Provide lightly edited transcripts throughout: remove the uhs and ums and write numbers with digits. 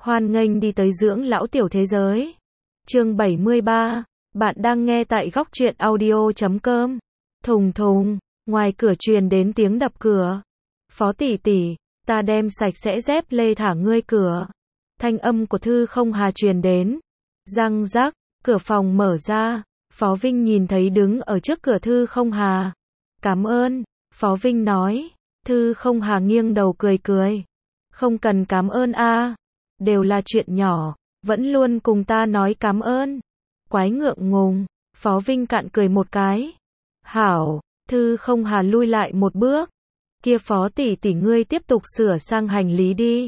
Hoan nghênh đi tới dưỡng lão tiểu thế giới. Chương 73. Bạn đang nghe tại góc truyện audio.com. Thùng thùng, ngoài cửa truyền đến tiếng đập cửa. Phó tỷ tỷ, ta đem sạch sẽ dép lê thả ngươi cửa. Thanh âm của Thư Không Hà truyền đến. Răng rắc, cửa phòng mở ra. Phó Vinh nhìn thấy đứng ở trước cửa Thư Không Hà. Cảm ơn, Phó Vinh nói. Thư Không Hà nghiêng đầu cười cười. Không cần cảm ơn a, đều là chuyện nhỏ, vẫn luôn cùng ta nói cảm ơn. Quái ngượng ngùng, Phó Vinh cạn cười một cái. Hảo, Thư Không Hà lui lại một bước. Kia Phó tỷ tỷ ngươi tiếp tục sửa sang hành lý đi.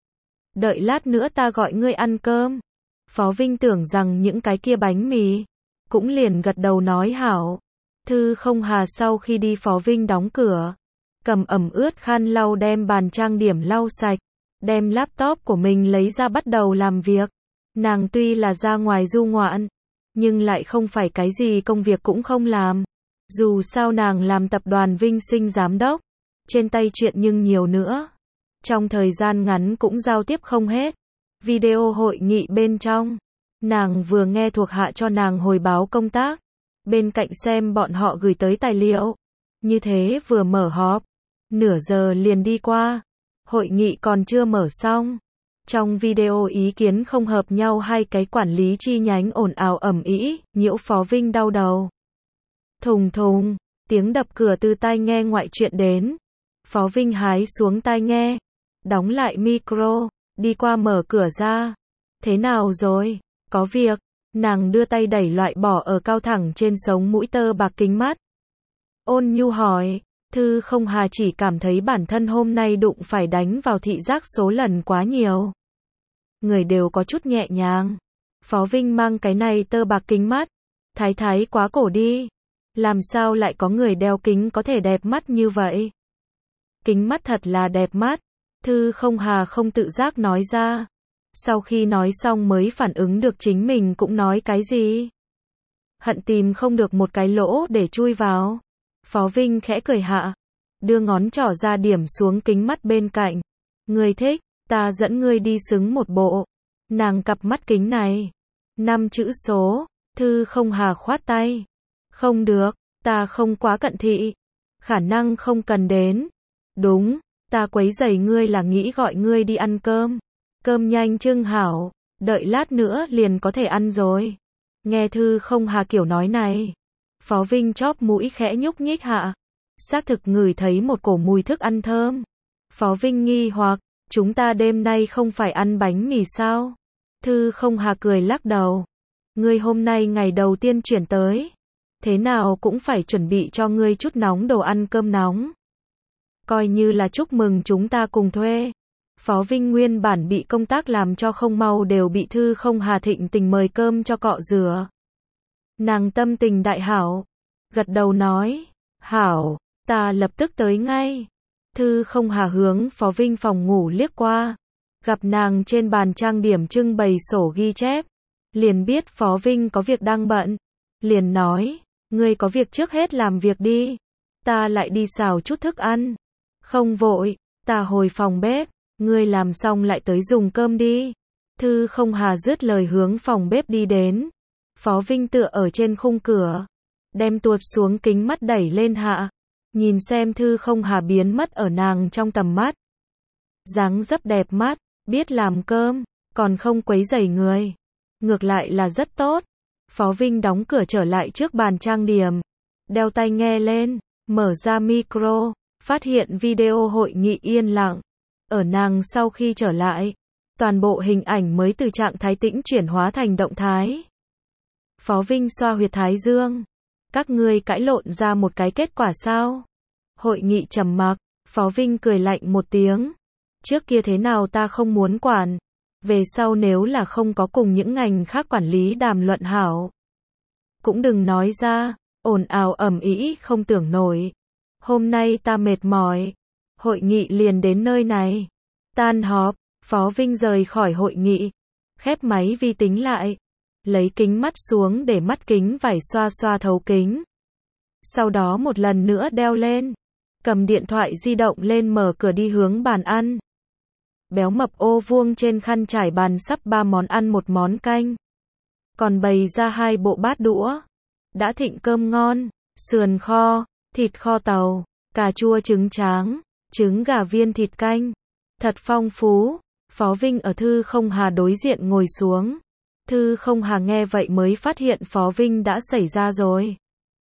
Đợi lát nữa ta gọi ngươi ăn cơm. Phó Vinh tưởng rằng những cái kia bánh mì, cũng liền gật đầu nói hảo. Thư Không Hà sau khi đi Phó Vinh đóng cửa, cầm ẩm ướt khăn lau đem bàn trang điểm lau sạch, đem laptop của mình lấy ra bắt đầu làm việc. Nàng tuy là ra ngoài du ngoạn, nhưng lại không phải cái gì công việc cũng không làm. Dù sao nàng làm tập đoàn Vinh Sinh giám đốc, trên tay chuyện nhưng nhiều nữa. Trong thời gian ngắn cũng giao tiếp không hết. Video hội nghị bên trong, nàng vừa nghe thuộc hạ cho nàng hồi báo công tác, bên cạnh xem bọn họ gửi tới tài liệu. Như thế vừa mở họp, nửa giờ liền đi qua. Hội nghị còn chưa mở xong. Trong video ý kiến không hợp nhau hai cái quản lý chi nhánh ồn ào ầm ĩ, nhiễu Phó Vinh đau đầu. Thùng thùng, tiếng đập cửa từ tai nghe ngoại chuyện đến. Phó Vinh hái xuống tai nghe, đóng lại micro, đi qua mở cửa ra. Thế nào rồi? Có việc. Nàng đưa tay đẩy loại bỏ ở cao thẳng trên sống mũi tơ bạc kính mắt. Ôn nhu hỏi. Thư Không Hà chỉ cảm thấy bản thân hôm nay đụng phải đánh vào thị giác số lần quá nhiều. Người đều có chút nhẹ nhàng. Phó Vinh mang cái này tơ bạc kính mắt. Thái thái quá cổ đi. Làm sao lại có người đeo kính có thể đẹp mắt như vậy? Kính mắt thật là đẹp mắt. Thư Không Hà không tự giác nói ra. Sau khi nói xong mới phản ứng được chính mình cũng nói cái gì. Hận tìm không được một cái lỗ để chui vào. Phó Vinh khẽ cười hạ, đưa ngón trỏ ra điểm xuống kính mắt bên cạnh. Ngươi thích, ta dẫn ngươi đi xứng một bộ. Nàng cặp mắt kính này, 5 chữ số. Thư Không Hà khoát tay. Không được, ta không quá cận thị. Khả năng không cần đến. Đúng, ta quấy rầy ngươi là nghĩ gọi ngươi đi ăn cơm. Cơm nhanh trưng hảo, đợi lát nữa liền có thể ăn rồi. Nghe Thư Không Hà kiểu nói này, Phó Vinh chóp mũi khẽ nhúc nhích hạ. Xác thực ngửi thấy một cổ mùi thức ăn thơm. Phó Vinh nghi hoặc, chúng ta đêm nay không phải ăn bánh mì sao? Thư Không Hà cười lắc đầu. Ngươi hôm nay ngày đầu tiên chuyển tới. Thế nào cũng phải chuẩn bị cho ngươi chút nóng đồ ăn cơm nóng. Coi như là chúc mừng chúng ta cùng thuê. Phó Vinh nguyên bản bị công tác làm cho không mau đều bị Thư Không Hà thịnh tình mời cơm cho cọ rửa. Nàng tâm tình đại hảo, gật đầu nói, hảo, ta lập tức tới ngay. Thư Không Hà hướng Phó Vinh phòng ngủ liếc qua, gặp nàng trên bàn trang điểm trưng bày sổ ghi chép, liền biết Phó Vinh có việc đang bận, liền nói, ngươi có việc trước hết làm việc đi, ta lại đi xào chút thức ăn. Không vội, ta hồi phòng bếp, ngươi làm xong lại tới dùng cơm đi. Thư Không Hà dứt lời hướng phòng bếp đi đến. Phó Vinh tựa ở trên khung cửa, đem tuột xuống kính mắt đẩy lên hạ, nhìn xem Thư Không Hà biến mất ở nàng trong tầm mắt. Dáng dấp đẹp mắt, biết làm cơm, còn không quấy rầy người. Ngược lại là rất tốt. Phó Vinh đóng cửa trở lại trước bàn trang điểm, đeo tai nghe lên, mở ra micro, phát hiện video hội nghị yên lặng. Ở nàng sau khi trở lại, toàn bộ hình ảnh mới từ trạng thái tĩnh chuyển hóa thành động thái. Phó Vinh xoa huyệt thái dương. Các ngươi cãi lộn ra một cái kết quả sao? Hội nghị trầm mặc, Phó Vinh cười lạnh một tiếng. Trước kia thế nào ta không muốn quản. Về sau nếu là không có cùng những ngành khác quản lý đàm luận hảo, cũng đừng nói ra, ồn ào ầm ĩ không tưởng nổi. Hôm nay ta mệt mỏi. Hội nghị liền đến nơi này. Tan họp, Phó Vinh rời khỏi hội nghị. Khép máy vi tính lại. Lấy kính mắt xuống để mắt kính vải xoa xoa thấu kính. Sau đó một lần nữa đeo lên. Cầm điện thoại di động lên mở cửa đi hướng bàn ăn. béo mập ô vuông trên khăn trải bàn sắp 3 món ăn một món canh. Còn bày ra 2 bộ bát đũa. Đã thịnh cơm ngon, sườn kho, thịt kho tàu, cà chua trứng tráng, trứng gà viên thịt canh. Thật phong phú. Phó Vinh ở Thư Không Hà đối diện ngồi xuống. Thư Không Hà nghe vậy mới phát hiện Phó Vinh đã xảy ra rồi.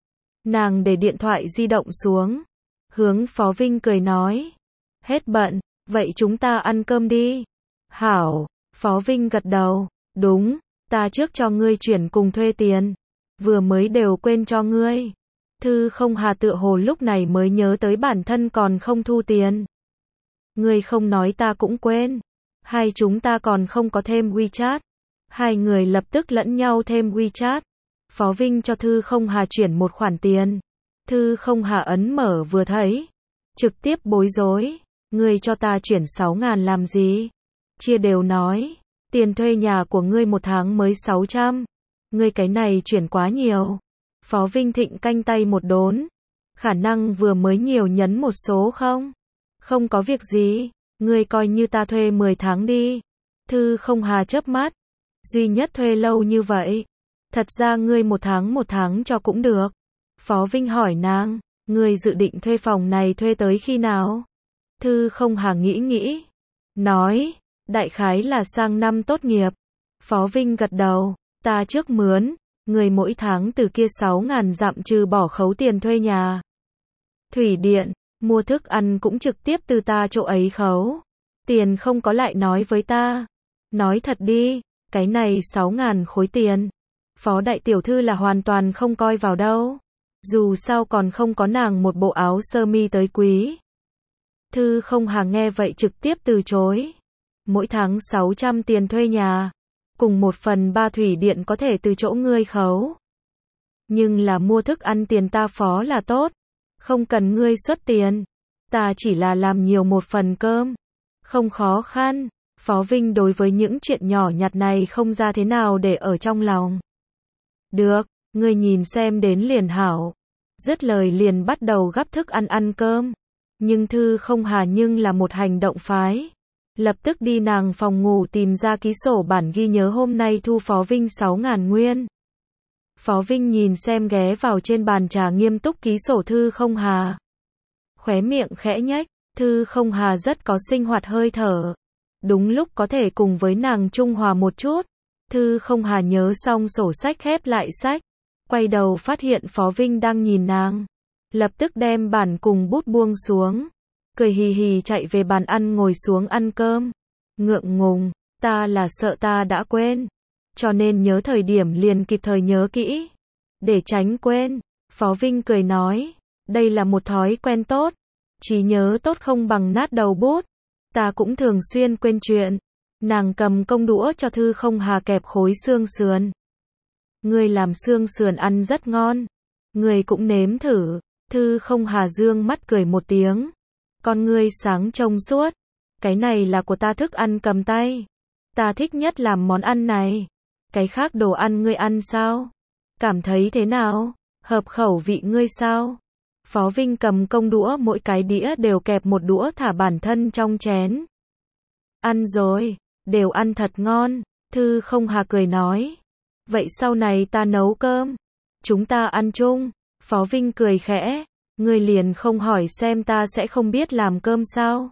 Nàng để điện thoại di động xuống. Hướng Phó Vinh cười nói. Hết bận, vậy chúng ta ăn cơm đi. Hảo, Phó Vinh gật đầu. Đúng, ta trước cho ngươi chuyển cùng thuê tiền. Vừa mới đều quên cho ngươi. Thư Không Hà tựa hồ lúc này mới nhớ tới bản thân còn không thu tiền. Ngươi không nói ta cũng quên. Hai chúng ta còn không có thêm WeChat. Hai người lập tức lẫn nhau thêm WeChat. Phó Vinh cho Thư Không Hà chuyển một khoản tiền. Thư Không Hà ấn mở vừa thấy. Trực tiếp bối rối. Ngươi cho ta chuyển 6.000 làm gì? Chia đều nói. Tiền thuê nhà của ngươi một tháng mới 600. Ngươi cái này chuyển quá nhiều. Phó Vinh Thịnh canh tay một đốn. Khả năng vừa mới nhiều nhấn một số không? Không có việc gì. Ngươi coi như ta thuê 10 tháng đi. Thư Không Hà chớp mắt. Duy nhất thuê lâu như vậy. Thật ra ngươi một tháng cho cũng được. Phó Vinh hỏi nàng. Ngươi dự định thuê phòng này thuê tới khi nào? Thư Không Hà nghĩ. Nói. Đại khái là sang năm tốt nghiệp. Phó Vinh gật đầu. Ta trước mướn. Người mỗi tháng từ kia 6.000 dặm trừ bỏ khấu tiền thuê nhà. Thủy điện. Mua thức ăn cũng trực tiếp từ ta chỗ ấy khấu. Tiền không có lại nói với ta. Nói thật đi, cái này 6.000 khối tiền. Phó đại tiểu thư là hoàn toàn không coi vào đâu. Dù sao còn không có nàng một bộ áo sơ mi tới quý. Thư Không Hà nghe vậy trực tiếp từ chối. Mỗi tháng 600 tiền thuê nhà. Cùng 1/3 thủy điện có thể từ chỗ ngươi khấu. Nhưng là mua thức ăn tiền ta phó là tốt. Không cần ngươi xuất tiền. Ta chỉ là làm nhiều một phần cơm. Không khó khăn. Phó Vinh đối với những chuyện nhỏ nhặt này không ra thế nào để ở trong lòng. Được, ngươi nhìn xem đến liền hảo. Dứt lời liền bắt đầu gắp thức ăn cơm. Nhưng Thư Không Hà nhưng là một hành động phái. Lập tức đi nàng phòng ngủ tìm ra ký sổ bản ghi nhớ hôm nay thu Phó Vinh 6.000 nguyên. Phó Vinh nhìn xem ghé vào trên bàn trà nghiêm túc ký sổ Thư Không Hà. Khóe miệng khẽ nhếch, Thư Không Hà rất có sinh hoạt hơi thở. Đúng lúc có thể cùng với nàng trung hòa một chút. Thư Không Hà nhớ xong sổ sách khép lại sách. Quay đầu phát hiện Phó Vinh đang nhìn nàng. Lập tức đem bản cùng bút buông xuống. Cười hì hì chạy về bàn ăn ngồi xuống ăn cơm. Ngượng ngùng, ta là sợ ta đã quên. Cho nên nhớ thời điểm liền kịp thời nhớ kỹ. Để tránh quên, Phó Vinh cười nói. Đây là một thói quen tốt. Trí nhớ tốt không bằng nát đầu bút. Ta cũng thường xuyên quên chuyện. Nàng cầm công đũa cho Thư Không Hà kẹp khối xương sườn. Ngươi làm xương sườn ăn rất ngon. Ngươi cũng nếm thử. Thư Không Hà dương mắt cười một tiếng. Con ngươi sáng trông suốt. Cái này là của ta thức ăn cầm tay. Ta thích nhất làm món ăn này. Cái khác đồ ăn ngươi ăn sao? Cảm thấy thế nào? Hợp khẩu vị ngươi sao? Phó Vinh cầm công đũa mỗi cái đĩa đều kẹp một đũa thả bản thân trong chén. Ăn rồi, đều ăn thật ngon. Thư Không Hà cười nói. Vậy sau này ta nấu cơm. Chúng ta ăn chung. Phó Vinh cười khẽ. Ngươi liền không hỏi xem ta sẽ không biết làm cơm sao?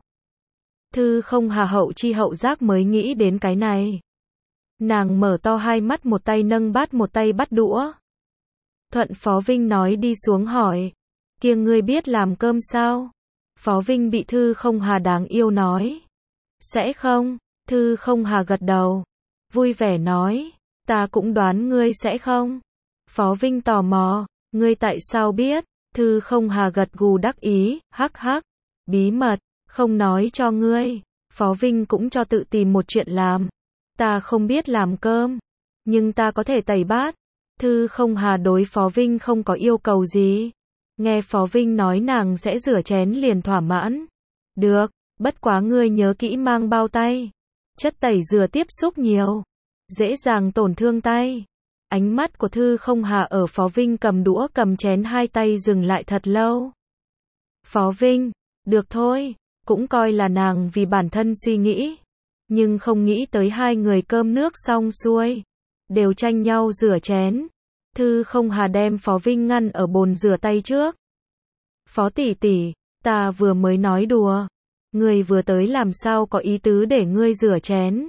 Thư Không Hà hậu chi hậu giác mới nghĩ đến cái này. Nàng mở to hai mắt, một tay nâng bát một tay bắt đũa. Thuận Phó Vinh nói đi xuống hỏi. Kia ngươi biết làm cơm sao? Phó Vinh bị Thư Không Hà đáng yêu nói. Sẽ không? Thư Không Hà gật đầu. Vui vẻ nói. Ta cũng đoán ngươi sẽ không. Phó Vinh tò mò. Ngươi tại sao biết? Thư Không Hà gật gù đắc ý. Hắc hắc. Bí mật. Không nói cho ngươi. Phó Vinh cũng cho tự tìm một chuyện làm. Ta không biết làm cơm. Nhưng ta có thể tẩy bát. Thư Không Hà đối Phó Vinh không có yêu cầu gì. Nghe Phó Vinh nói nàng sẽ rửa chén liền thỏa mãn. Được, bất quá ngươi nhớ kỹ mang bao tay. Chất tẩy rửa tiếp xúc nhiều. Dễ dàng tổn thương tay. Ánh mắt của Thư Không Hà ở Phó Vinh cầm đũa cầm chén hai tay dừng lại thật lâu. Phó Vinh, được thôi, cũng coi là nàng vì bản thân suy nghĩ. Nhưng không nghĩ tới hai người cơm nước xong xuôi, đều tranh nhau rửa chén. Thư Không Hà đem Phó Vinh ngăn ở bồn rửa tay trước. Phó tỷ tỷ, ta vừa mới nói đùa. Ngươi vừa tới làm sao có ý tứ để ngươi rửa chén.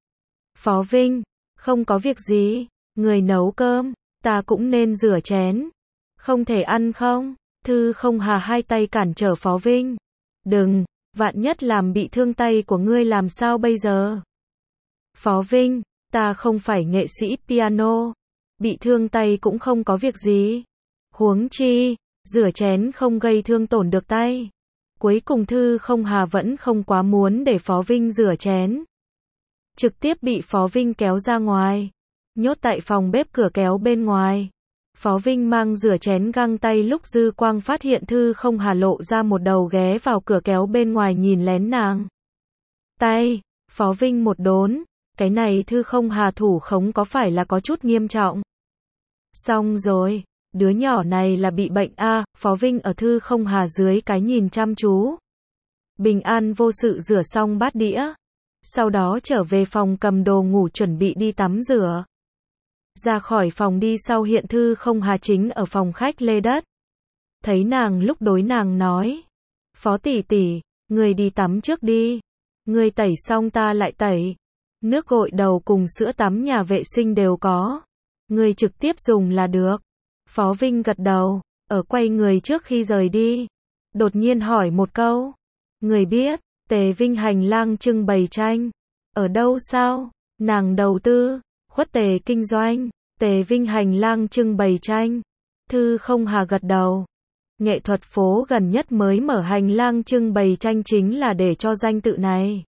Phó Vinh, không có việc gì, người nấu cơm, ta cũng nên rửa chén. Không thể ăn không? Thư Không Hà hai tay cản trở Phó Vinh. Đừng, vạn nhất làm bị thương tay của ngươi làm sao bây giờ? Phó Vinh, ta không phải nghệ sĩ piano, bị thương tay cũng không có việc gì. Huống chi, rửa chén không gây thương tổn được tay. Cuối cùng Thư Không Hà vẫn không quá muốn để Phó Vinh rửa chén. Trực tiếp bị Phó Vinh kéo ra ngoài, nhốt tại phòng bếp cửa kéo bên ngoài. Phó Vinh mang rửa chén găng tay lúc dư quang phát hiện Thư Không Hà lộ ra một đầu ghé vào cửa kéo bên ngoài nhìn lén nàng. Tay, Phó Vinh một đốn, cái này Thư Không Hà thủ khống có phải là có chút nghiêm trọng. Xong rồi, đứa nhỏ này là bị bệnh a. Phó Vinh ở Thư Không Hà dưới cái nhìn chăm chú. Bình an vô sự rửa xong bát đĩa. Sau đó trở về phòng cầm đồ ngủ chuẩn bị đi tắm rửa. Ra khỏi phòng đi sau hiện Thư Không Hà chính ở phòng khách lê đất. Thấy nàng lúc đối nàng nói. Phó tỷ tỷ, người đi tắm trước đi. Người tẩy xong ta lại tẩy. Nước gội đầu cùng sữa tắm nhà vệ sinh đều có. Người trực tiếp dùng là được. Phó Vinh gật đầu, ở quay người trước khi rời đi. Đột nhiên hỏi một câu. Người biết, Tề Vinh hành lang trưng bày tranh. Ở đâu sao? Nàng đầu tư, khuất Tề kinh doanh, Tề Vinh hành lang trưng bày tranh. Thư Không Hà gật đầu. Nghệ thuật phố gần nhất mới mở hành lang trưng bày tranh chính là để cho danh tự này.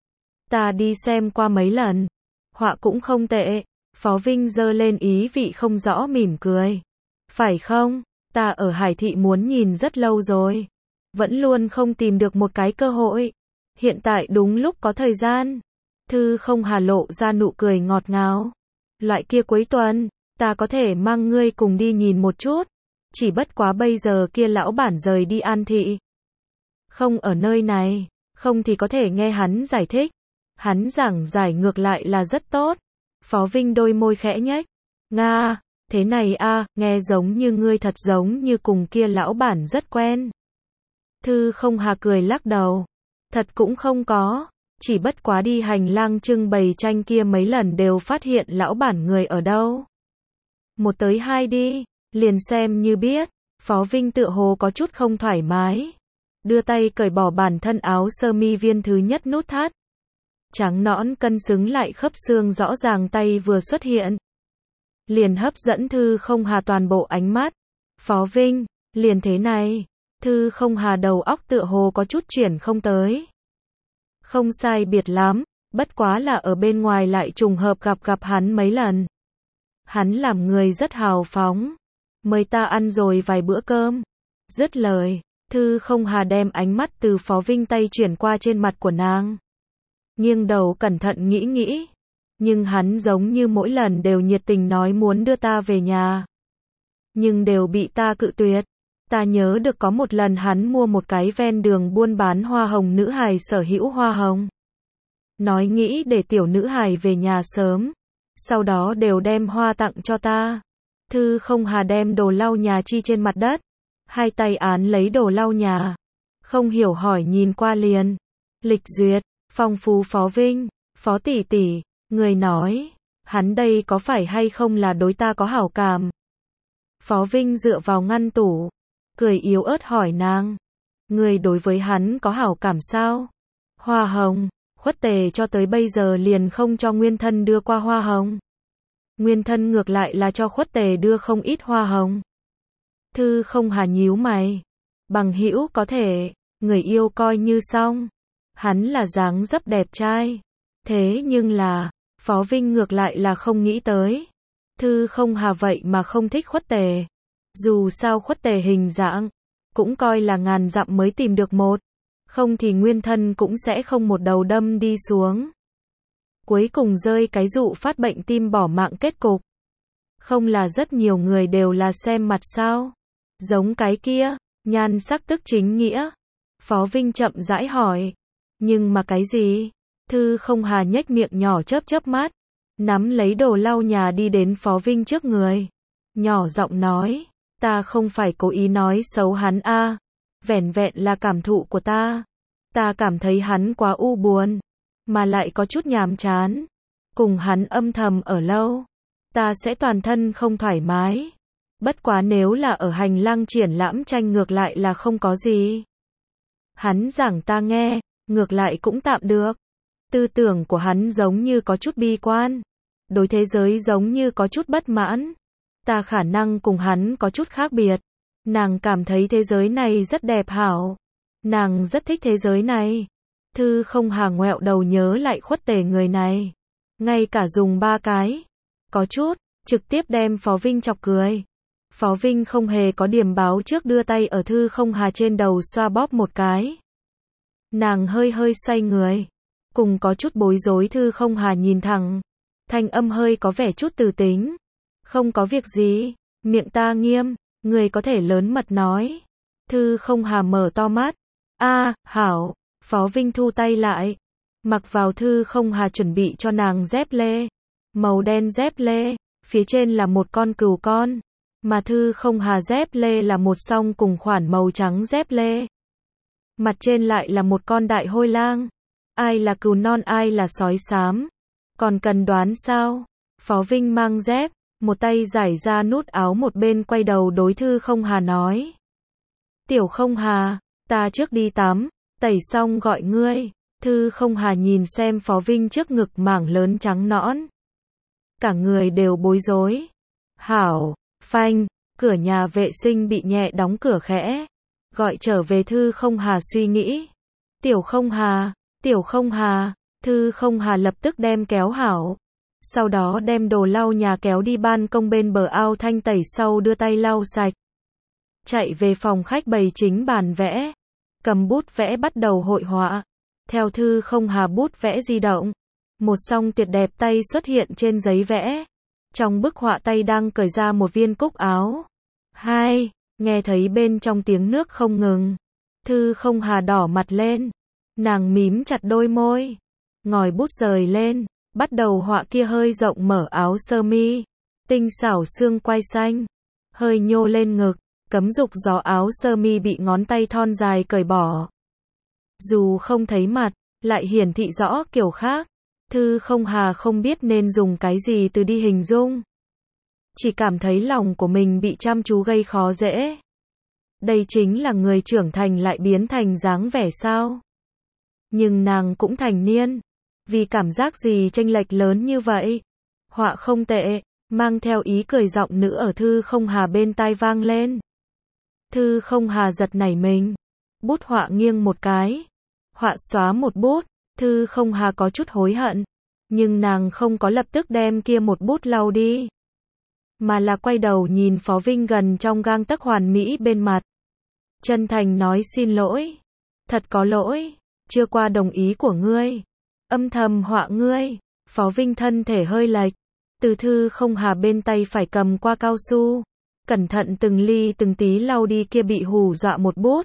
Ta đi xem qua mấy lần. Họa cũng không tệ. Phó Vinh giơ lên ý vị không rõ mỉm cười. Phải không? Ta ở Hải Thị muốn nhìn rất lâu rồi. Vẫn luôn không tìm được một cái cơ hội. Hiện tại đúng lúc có thời gian. Thư Không Hà lộ ra nụ cười ngọt ngào. Loại kia cuối tuần, ta có thể mang ngươi cùng đi nhìn một chút. Chỉ bất quá bây giờ kia lão bản rời đi An Thị. Không ở nơi này, không thì có thể nghe hắn giải thích. Hắn giảng giải ngược lại là rất tốt. Phó Vinh đôi môi khẽ nhếch. Nga, thế này a, nghe giống như ngươi thật giống như cùng kia lão bản rất quen. Thư Không Hà cười lắc đầu. Thật cũng không có. Chỉ bất quá đi hành lang trưng bày tranh kia mấy lần đều phát hiện lão bản người ở đâu. Một tới hai đi, liền xem như biết. Phó Vinh tựa hồ có chút không thoải mái. Đưa tay cởi bỏ bản thân áo sơ mi viên thứ nhất nút thắt. Trắng nõn cân xứng lại khớp xương rõ ràng tay vừa xuất hiện. Liền hấp dẫn Thư Không Hà toàn bộ ánh mắt. Phó Vinh, liền thế này. Thư Không Hà đầu óc tựa hồ có chút chuyển không tới. Không sai biệt lắm, bất quá là ở bên ngoài lại trùng hợp gặp hắn mấy lần. Hắn làm người rất hào phóng. Mời ta ăn rồi vài bữa cơm. Dứt lời, Thư Không Hà đem ánh mắt từ Phó Vinh tay chuyển qua trên mặt của nàng. Nghiêng đầu cẩn thận nghĩ. Nhưng hắn giống như mỗi lần đều nhiệt tình nói muốn đưa ta về nhà. Nhưng đều bị ta cự tuyệt. Ta nhớ được có một lần hắn mua một cái ven đường buôn bán hoa hồng nữ hài sở hữu hoa hồng. Nói nghĩ để tiểu nữ hài về nhà sớm. Sau đó đều đem hoa tặng cho ta. Thư Không Hà đem đồ lau nhà chi trên mặt đất. Hai tay án lấy đồ lau nhà. Không hiểu hỏi nhìn qua liền. Lịch duyệt, phong phú. Phó Vinh, Phó tỷ tỷ, người nói, hắn đây có phải hay không là đối ta có hảo cảm? Phó Vinh dựa vào ngăn tủ, cười yếu ớt hỏi nàng. Người đối với hắn có hảo cảm sao? Hoa hồng, khuất Tề cho tới bây giờ liền không cho nguyên thân đưa qua hoa hồng. Nguyên thân ngược lại là cho khuất Tề đưa không ít hoa hồng. Thư Không Hà nhíu mày. Bằng hữu có thể, người yêu coi như xong. Hắn là dáng dấp đẹp trai. Thế nhưng là, Phó Vinh ngược lại là không nghĩ tới. Thư Không Hà vậy mà không thích khuất Tề. Dù sao khuất Tề hình dạng, cũng coi là ngàn dặm mới tìm được một. Không thì nguyên thân cũng sẽ không một đầu đâm đi xuống. Cuối cùng rơi cái dụ phát bệnh tim bỏ mạng kết cục. Không là rất nhiều người đều là xem mặt sao? Giống cái kia, nhan sắc tức chính nghĩa. Phó Vinh chậm rãi hỏi. Nhưng mà cái gì? Thư không hà nhếch miệng nhỏ chớp chớp mắt, nắm lấy đồ lau nhà đi đến Phó Vinh trước người. Nhỏ giọng nói, ta không phải cố ý nói xấu hắn a, vẻn vẹn là cảm thụ của ta. Ta cảm thấy hắn quá u buồn, mà lại có chút nhàm chán. Cùng hắn âm thầm ở lâu, ta sẽ toàn thân không thoải mái. Bất quá nếu là ở hành lang triển lãm tranh ngược lại là không có gì. Hắn giảng ta nghe, ngược lại cũng tạm được. Tư tưởng của hắn giống như có chút bi quan, đối thế giới giống như có chút bất mãn. Ta khả năng cùng hắn có chút khác biệt. Nàng cảm thấy thế giới này rất đẹp hảo. Nàng rất thích thế giới này. Thư không hà ngoẹo đầu nhớ lại khuất tề người này. Ngay cả dùng 3 cái. Có chút, trực tiếp đem Phó Vinh chọc cười. Phó Vinh không hề có điểm báo trước đưa tay ở Thư không hà trên đầu xoa bóp một cái. Nàng hơi hơi xoay người. Cùng có chút bối rối Thư không hà nhìn thẳng. Thanh âm hơi có vẻ chút từ tính. Không có việc gì, miệng ta nghiêm, người có thể lớn mật nói. Thư không hà mở to mắt. Hảo. Phó Vinh thu tay lại. Mặc vào Thư không hà chuẩn bị cho nàng dép lê. Màu đen dép lê, phía trên là một con cừu con. Mà Thư không hà dép lê là một song cùng khoản màu trắng dép lê. Mặt trên lại là một con đại hôi lang. Ai là cừu non ai là sói xám. Còn cần đoán sao? Phó Vinh mang dép, một tay giải ra nút áo một bên quay đầu đối Thư không hà nói. Tiểu không hà, ta trước đi tắm, tẩy xong gọi ngươi. Thư không hà nhìn xem Phó Vinh trước ngực mảng lớn trắng nõn. Cả người đều bối rối. Hảo, phanh, cửa nhà vệ sinh bị nhẹ đóng cửa khẽ. Gọi trở về Thư không hà suy nghĩ. Tiểu không hà, Tiểu không hà. Thư không hà lập tức đem kéo hảo. Sau đó đem đồ lau nhà kéo đi ban công bên bờ ao thanh tẩy sau đưa tay lau sạch. Chạy về phòng khách bày chính bàn vẽ. Cầm bút vẽ bắt đầu hội họa. Theo Thư không hà bút vẽ di động. Một song tuyệt đẹp tay xuất hiện trên giấy vẽ. Trong bức họa tay đang cởi ra một viên cúc áo. Hai, nghe thấy bên trong tiếng nước không ngừng. Thư không hà đỏ mặt lên. Nàng mím chặt đôi môi. Ngòi bút rời lên. Bắt đầu họa kia hơi rộng mở áo sơ mi. Tinh xảo xương quai xanh. Hơi nhô lên ngực. Cấm dục gió áo sơ mi bị ngón tay thon dài cởi bỏ. Dù không thấy mặt, lại hiển thị rõ kiểu khác. Thư không hà không biết nên dùng cái gì từ đi hình dung. Chỉ cảm thấy lòng của mình bị chăm chú gây khó dễ. Đây chính là người trưởng thành lại biến thành dáng vẻ sao? Nhưng nàng cũng thành niên. Vì cảm giác gì chênh lệch lớn như vậy? Họa không tệ, mang theo ý cười giọng nữ ở Thư không hà bên tai vang lên. Thư không hà giật nảy mình. Bút họa nghiêng một cái. Họa xóa một bút. Thư không hà có chút hối hận. Nhưng nàng không có lập tức đem kia một bút lau đi. Mà là quay đầu nhìn Phó Vinh gần trong gang tấc hoàn mỹ bên mặt. Chân thành nói xin lỗi. Thật có lỗi. Chưa qua đồng ý của ngươi. Âm thầm họa ngươi. Phó Vinh thân thể hơi lệch. Từ Thư không hà bên tay phải cầm qua cao su. Cẩn thận từng ly từng tí lau đi kia bị hù dọa một bút.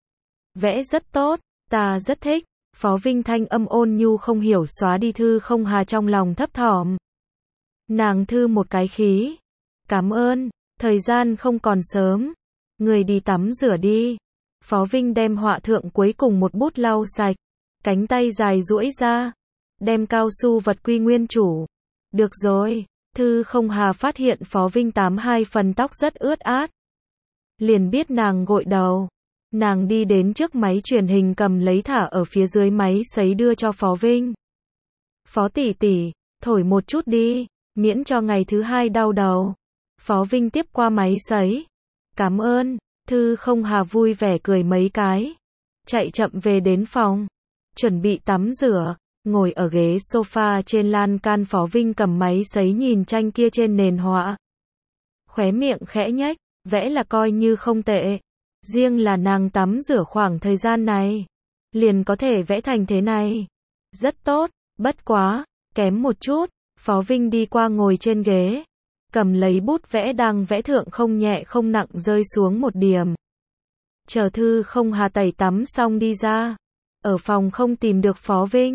Vẽ rất tốt. Ta rất thích. Phó Vinh thanh âm ôn nhu không hiểu xóa đi Thư không hà trong lòng thấp thỏm. Nàng thư một cái khí. Cảm ơn, thời gian không còn sớm. Người đi tắm rửa đi. Phó Vinh đem họa thượng cuối cùng một bút lau sạch. Cánh tay dài duỗi ra. Đem cao su vật quy nguyên chủ. Được rồi. Thư không hà phát hiện Phó Vinh tám hai phần tóc rất ướt át. Liền biết nàng gội đầu. Nàng đi đến trước máy truyền hình cầm lấy thả ở phía dưới máy sấy đưa cho Phó Vinh. Phó tỷ tỷ, thổi một chút đi, miễn cho ngày thứ hai đau đầu. Phó Vinh tiếp qua máy sấy. Cảm ơn, Thư không hà vui vẻ cười mấy cái. Chạy chậm về đến phòng. Chuẩn bị tắm rửa, ngồi ở ghế sofa trên lan can Phó Vinh cầm máy sấy nhìn tranh kia trên nền họa. Khóe miệng khẽ nhếch, vẽ là coi như không tệ. Riêng là nàng tắm rửa khoảng thời gian này, liền có thể vẽ thành thế này. Rất tốt, bất quá, kém một chút. Phó Vinh đi qua ngồi trên ghế, cầm lấy bút vẽ đang vẽ thượng không nhẹ không nặng rơi xuống một điểm. Chờ Thư không hà tẩy tắm xong đi ra, ở phòng không tìm được Phó Vinh.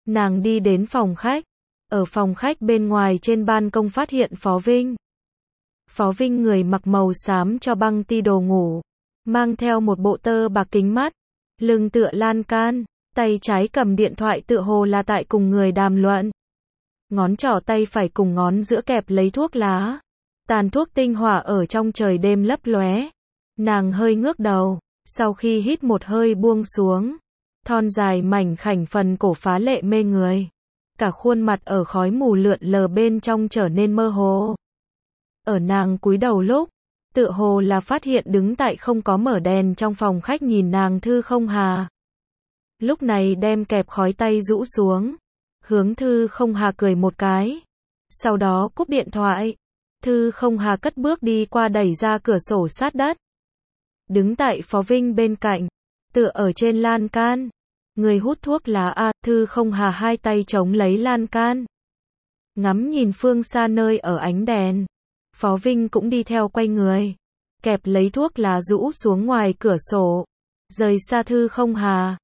Nàng đi đến phòng khách. Ở phòng khách bên ngoài trên ban công phát hiện Phó Vinh. Phó Vinh người mặc màu xám cho băng ti đồ ngủ, mang theo một bộ tơ bạc kính mắt, lưng tựa lan can, tay trái cầm điện thoại tựa hồ là tại cùng người đàm luận. Ngón trỏ tay phải cùng ngón giữa kẹp lấy thuốc lá. Tàn thuốc tinh hỏa ở trong trời đêm lấp lóe. Nàng hơi ngước đầu, sau khi hít một hơi buông xuống. Thon dài mảnh khảnh phần cổ phá lệ mê người. Cả khuôn mặt ở khói mù lượn lờ bên trong trở nên mơ hồ. Ở nàng cúi đầu lúc, tựa hồ là phát hiện đứng tại không có mở đèn trong phòng khách nhìn nàng Thư Không Hà. Lúc này đem kẹp khói tay rũ xuống, hướng Thư Không Hà cười một cái. Sau đó cúp điện thoại. Thư Không Hà cất bước đi qua đẩy ra cửa sổ sát đất. Đứng tại Phó Vinh bên cạnh, tựa ở trên lan can. Người hút thuốc lá Thư Không Hà hai tay chống lấy lan can. Ngắm nhìn phương xa nơi ở ánh đèn. Phó Vinh cũng đi theo quay người. Kẹp lấy thuốc lá rũ xuống ngoài cửa sổ. Rời xa Thư Không Hà.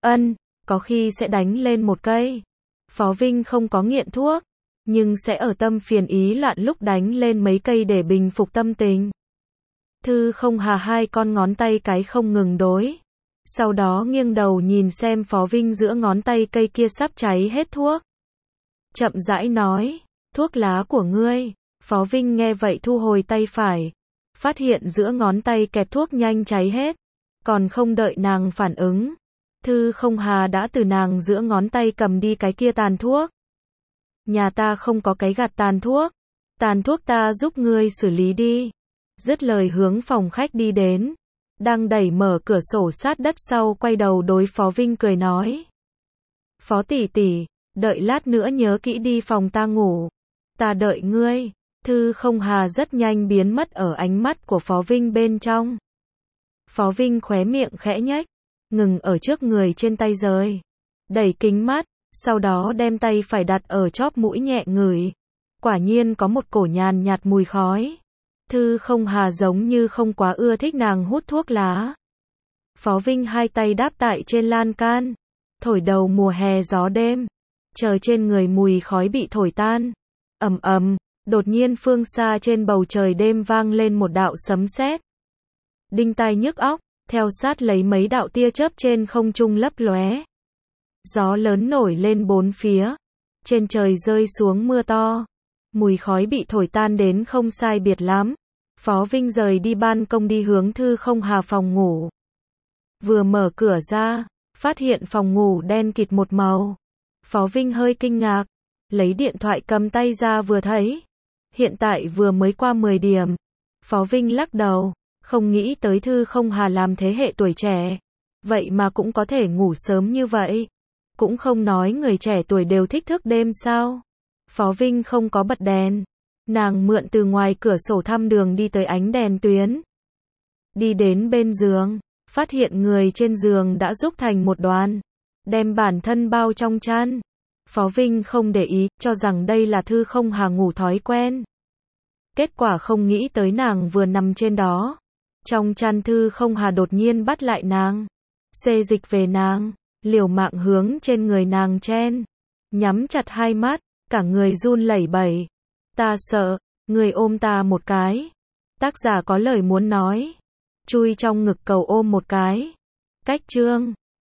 Có khi sẽ đánh lên một cây. Phó Vinh không có nghiện thuốc, nhưng sẽ ở tâm phiền ý loạn lúc đánh lên mấy cây để bình phục tâm tình. Thư Không Hà hai con ngón tay cái không ngừng đối. Sau đó nghiêng đầu nhìn xem Phó Vinh giữa ngón tay cây kia sắp cháy hết thuốc. Chậm rãi nói, thuốc lá của ngươi. Phó Vinh nghe vậy thu hồi tay phải. Phát hiện giữa ngón tay kẹp thuốc nhanh cháy hết. Còn không đợi nàng phản ứng. Thư Không Hà đã từ nàng giữa ngón tay cầm đi cái kia tàn thuốc. Nhà ta không có cái gạt tàn thuốc. Tàn thuốc ta giúp ngươi xử lý đi. Dứt lời hướng phòng khách đi đến. Đang đẩy mở cửa sổ sát đất sau quay đầu đối Phó Vinh cười nói. Phó tỷ tỷ, đợi lát nữa nhớ kỹ đi phòng ta ngủ. Ta đợi ngươi. Thư Không Hà rất nhanh biến mất ở ánh mắt của Phó Vinh bên trong. Phó Vinh khóe miệng khẽ nhếch, ngừng ở trước người trên tay rời. Đẩy kính mắt, sau đó đem tay phải đặt ở chóp mũi nhẹ ngửi. Quả nhiên có một cổ nhàn nhạt mùi khói. Thư Không Hà giống như không quá ưa thích nàng hút thuốc lá. Phó Vinh hai tay đáp tại trên lan can. Thổi đầu mùa hè gió đêm. Chờ trên người mùi khói bị thổi tan. Ầm ầm, đột nhiên phương xa trên bầu trời đêm vang lên một đạo sấm sét. Đinh tai nhức óc, theo sát lấy mấy đạo tia chớp trên không trung lấp lóe. Gió lớn nổi lên bốn phía. Trên trời rơi xuống mưa to. Mùi khói bị thổi tan đến không sai biệt lắm. Phó Vinh rời đi ban công đi hướng Thư Không Hà phòng ngủ. Vừa mở cửa ra, phát hiện phòng ngủ đen kịt một màu. Phó Vinh hơi kinh ngạc, lấy điện thoại cầm tay ra vừa thấy. Hiện tại vừa mới qua 10 điểm. Phó Vinh lắc đầu, không nghĩ tới Thư Không Hà làm thế hệ tuổi trẻ. Vậy mà cũng có thể ngủ sớm như vậy. Cũng không nói người trẻ tuổi đều thích thức đêm sao. Phó Vinh không có bật đèn. Nàng mượn từ ngoài cửa sổ thăm đường đi tới ánh đèn tuyến. Đi đến bên giường, phát hiện người trên giường đã rúc thành một đoàn. Đem bản thân bao trong chăn. Phó Vinh không để ý, cho rằng đây là Thư Không Hà ngủ thói quen. Kết quả không nghĩ tới nàng vừa nằm trên đó. Trong chăn Thư Không Hà đột nhiên bắt lại nàng. Xê dịch về nàng, liều mạng hướng trên người nàng chen. Nhắm chặt hai mắt, cả người run lẩy bẩy. Ta sợ, người ôm ta một cái. Tác giả có lời muốn nói. Chui trong ngực cầu ôm một cái. Cách chương